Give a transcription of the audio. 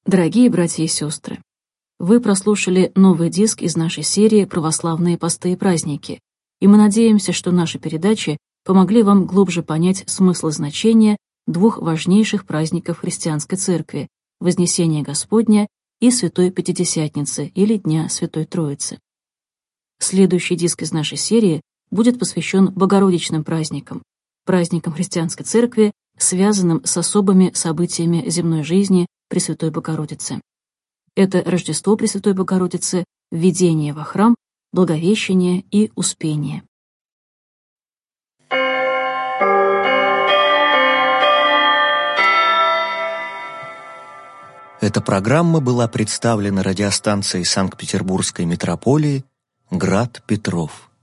Дорогие братья и сестры, вы прослушали новый диск из нашей серии «Православные посты и праздники», и мы надеемся, что наши передачи помогли вам глубже понять смысл и значение двух важнейших праздников христианской церкви – Вознесения Господня и Святой Пятидесятницы или Дня Святой Троицы. Следующий диск из нашей серии будет посвящен Богородичным праздникам, праздникам христианской церкви, связанным с особыми событиями земной жизни Пресвятой Богородицы. Это Рождество Пресвятой Богородицы, введение во храм, Благовещение и Успение. Эта программа была представлена радиостанцией Санкт-Петербургской митрополии «Град Петров».